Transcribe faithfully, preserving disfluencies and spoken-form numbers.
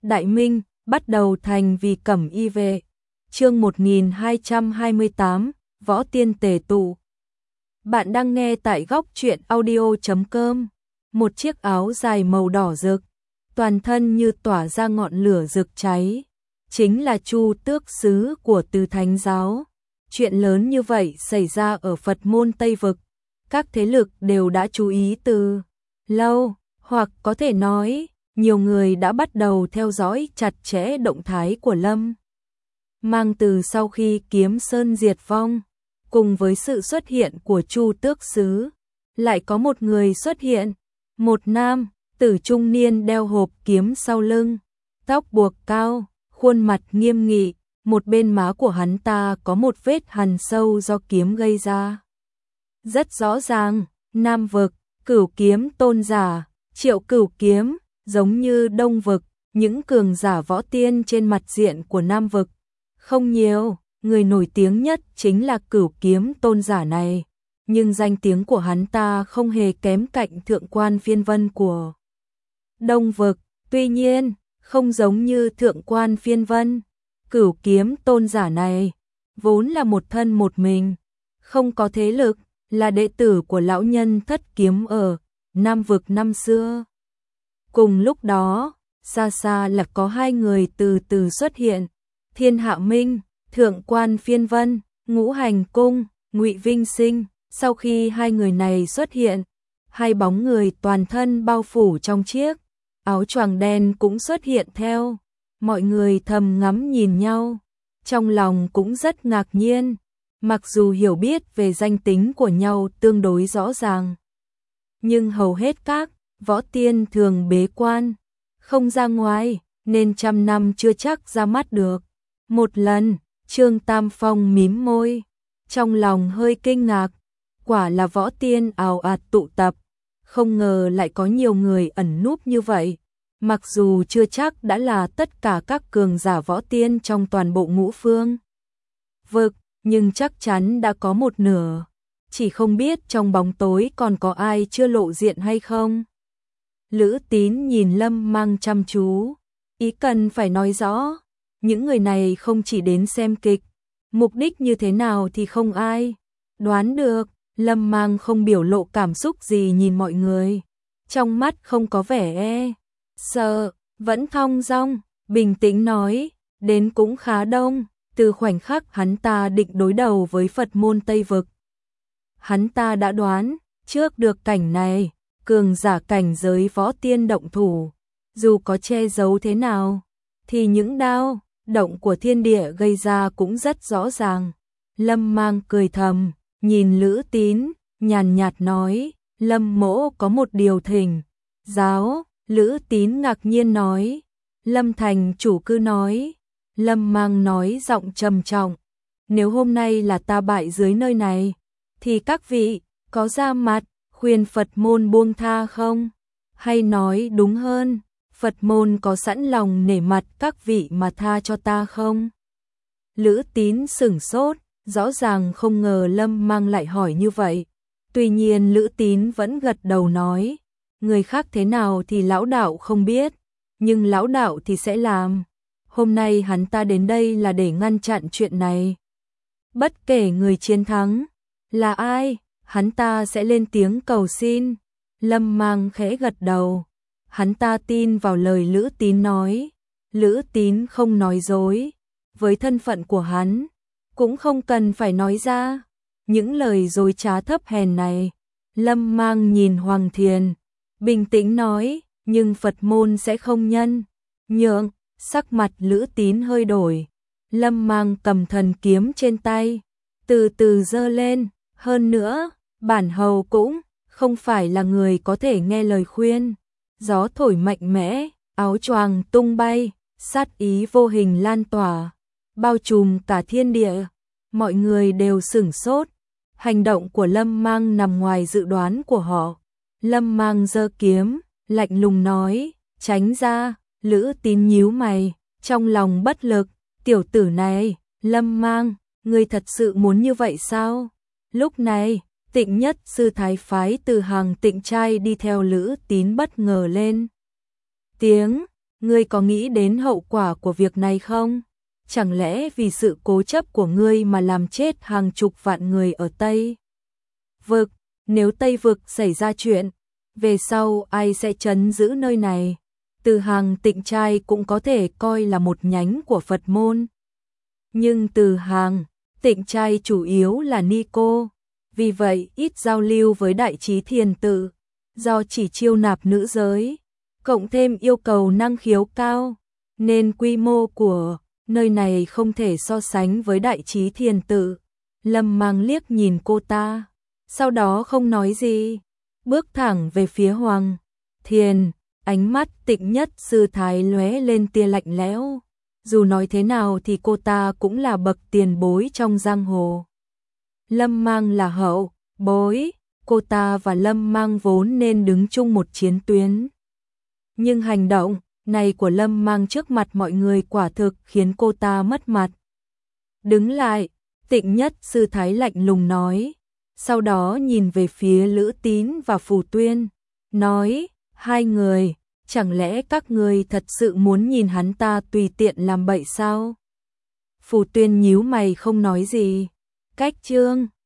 Đại Minh, bắt đầu thành vì cẩm y vệ. Chương một nghìn hai trăm hai mươi tám, Võ Tiên Tề Tụ. Bạn đang nghe tại góc truyện audio chấm com. Một chiếc áo dài màu đỏ rực, toàn thân như tỏa ra ngọn lửa rực cháy, chính là Chu Tước Sứ của Từ Thánh giáo. Chuyện lớn như vậy xảy ra ở Phật môn Tây Vực, các thế lực đều đã chú ý từ lâu, hoặc có thể nói, nhiều người đã bắt đầu theo dõi chặt chẽ động thái của Lâm Mang từ sau khi Kiếm Sơn diệt vong. Cùng với sự xuất hiện của Chu Tước Sứ, lại có một người xuất hiện, một nam tử trung niên đeo hộp kiếm sau lưng, tóc buộc cao, khuôn mặt nghiêm nghị, một bên má của hắn ta có một vết hằn sâu do kiếm gây ra. Rất rõ ràng, Nam Vực, Cửu Kiếm tôn giả, Triệu Cửu Kiếm, giống như Đông Vực, những cường giả võ tiên trên mặt diện của Nam Vực không nhiều. Người nổi tiếng nhất chính là Cửu Kiếm tôn giả này, nhưng danh tiếng của hắn ta không hề kém cạnh Thượng Quan Phiên Vân của Đông Vực. Tuy nhiên, không giống như Thượng Quan Phiên Vân, Cửu Kiếm tôn giả này vốn là một thân một mình, không có thế lực, là đệ tử của lão nhân Thất Kiếm ở Nam Vực năm xưa. Cùng lúc đó, xa xa là có hai người từ từ xuất hiện, Thiên Hạ Minh, Thượng Quan Phiên Vân, Ngũ Hành Cung, Ngụy Vinh Sinh. Sau khi hai người này xuất hiện, hai bóng người toàn thân bao phủ trong chiếc áo choàng đen cũng xuất hiện theo. Mọi người thầm ngắm nhìn nhau, trong lòng cũng rất ngạc nhiên, mặc dù hiểu biết về danh tính của nhau tương đối rõ ràng. Nhưng hầu hết các võ tiên thường bế quan, không ra ngoài, nên trăm năm chưa chắc ra mắt được. Một lần, Trương Tam Phong mím môi, trong lòng hơi kinh ngạc, quả là võ tiên ào ạt tụ tập, không ngờ lại có nhiều người ẩn núp như vậy. Mặc dù chưa chắc đã là tất cả các cường giả võ tiên trong toàn bộ ngũ phương vực, nhưng chắc chắn đã có một nửa, chỉ không biết trong bóng tối còn có ai chưa lộ diện hay không. Lữ Tín nhìn Lâm Mang chăm chú, ý cần phải nói rõ, những người này không chỉ đến xem kịch, mục đích như thế nào thì không ai đoán được. Lâm Mang không biểu lộ cảm xúc gì nhìn mọi người, trong mắt không có vẻ e sợ, vẫn thong dong, bình tĩnh nói, đến cũng khá đông. Từ khoảnh khắc hắn ta định đối đầu với Phật môn Tây Vực, hắn ta đã đoán trước được cảnh này, cường giả cảnh giới võ tiên động thủ, dù có che giấu thế nào, thì những đao động của thiên địa gây ra cũng rất rõ ràng. Lâm Mang cười thầm, nhìn Lữ Tín, nhàn nhạt nói, Lâm mỗ có một điều thỉnh giáo. Lữ Tín ngạc nhiên nói, Lâm thành chủ cứ nói. Lâm Mang nói giọng trầm trọng, nếu hôm nay là ta bại dưới nơi này, thì các vị có ra mặt khuyên Phật môn buông tha không? Hay nói đúng hơn, Phật môn có sẵn lòng nể mặt các vị mà tha cho ta không? Lữ Tín sửng sốt, rõ ràng không ngờ Lâm Mang lại hỏi như vậy. Tuy nhiên Lữ Tín vẫn gật đầu nói, người khác thế nào thì lão đạo không biết, nhưng lão đạo thì sẽ làm. Hôm nay hắn ta đến đây là để ngăn chặn chuyện này. Bất kể người chiến thắng là ai, hắn ta sẽ lên tiếng cầu xin. Lâm Mang khẽ gật đầu, hắn ta tin vào lời Lữ Tín nói. Lữ Tín không nói dối, với thân phận của hắn, cũng không cần phải nói ra những lời dối trá thấp hèn này. Lâm Mang nhìn Hoàng Thiền, bình tĩnh nói, nhưng Phật môn sẽ không nhân nhượng. Sắc mặt Lữ Tín hơi đổi, Lâm Mang cầm thần kiếm trên tay, từ từ giơ lên, hơn nữa, bản hầu cũng không phải là người có thể nghe lời khuyên. Gió thổi mạnh mẽ, áo choàng tung bay, sát ý vô hình lan tỏa, bao trùm cả thiên địa. Mọi người đều sửng sốt, hành động của Lâm Mang nằm ngoài dự đoán của họ. Lâm Mang giơ kiếm, lạnh lùng nói, tránh ra. Lữ Tín nhíu mày, trong lòng bất lực, tiểu tử này, Lâm Mang, ngươi thật sự muốn như vậy sao? Lúc này, Tịnh Nhất sư thái phái từ hàng Tịnh trai đi theo Lữ Tín bất ngờ lên tiếng, Ngươi có nghĩ đến hậu quả của việc này không? Chẳng lẽ vì sự cố chấp của ngươi mà làm chết hàng chục vạn người ở Tây Vực? Nếu Tây Vực xảy ra chuyện, về sau ai sẽ trấn giữ nơi này? Từ Hàng Tịnh Trai cũng có thể coi là một nhánh của Phật môn. Nhưng Từ Hàng Tịnh Trai chủ yếu là ni cô, vì vậy ít giao lưu với Đại Trí Thiền Tự, do chỉ chiêu nạp nữ giới, cộng thêm yêu cầu năng khiếu cao, nên quy mô của nơi này không thể so sánh với Đại Trí Thiền Tự. Lâm Mang liếc nhìn cô ta, sau đó không nói gì, bước thẳng về phía Hoàng Thiền, ánh mắt Tịnh Nhất sư thái lóe lên tia lạnh lẽo. Dù nói thế nào thì cô ta cũng là bậc tiền bối trong giang hồ. Lâm Mang là hậu bối, cô ta và Lâm Mang vốn nên đứng chung một chiến tuyến. Nhưng hành động này của Lâm Mang trước mặt mọi người quả thực khiến cô ta mất mặt. Đứng lại, Tịnh Nhất sư thái lạnh lùng nói, sau đó nhìn về phía Lữ Tín và Phù Tuyên, nói, hai người, chẳng lẽ các người thật sự muốn nhìn hắn ta tùy tiện làm bậy sao? Phù Tuyên nhíu mày không nói gì. Cách Trương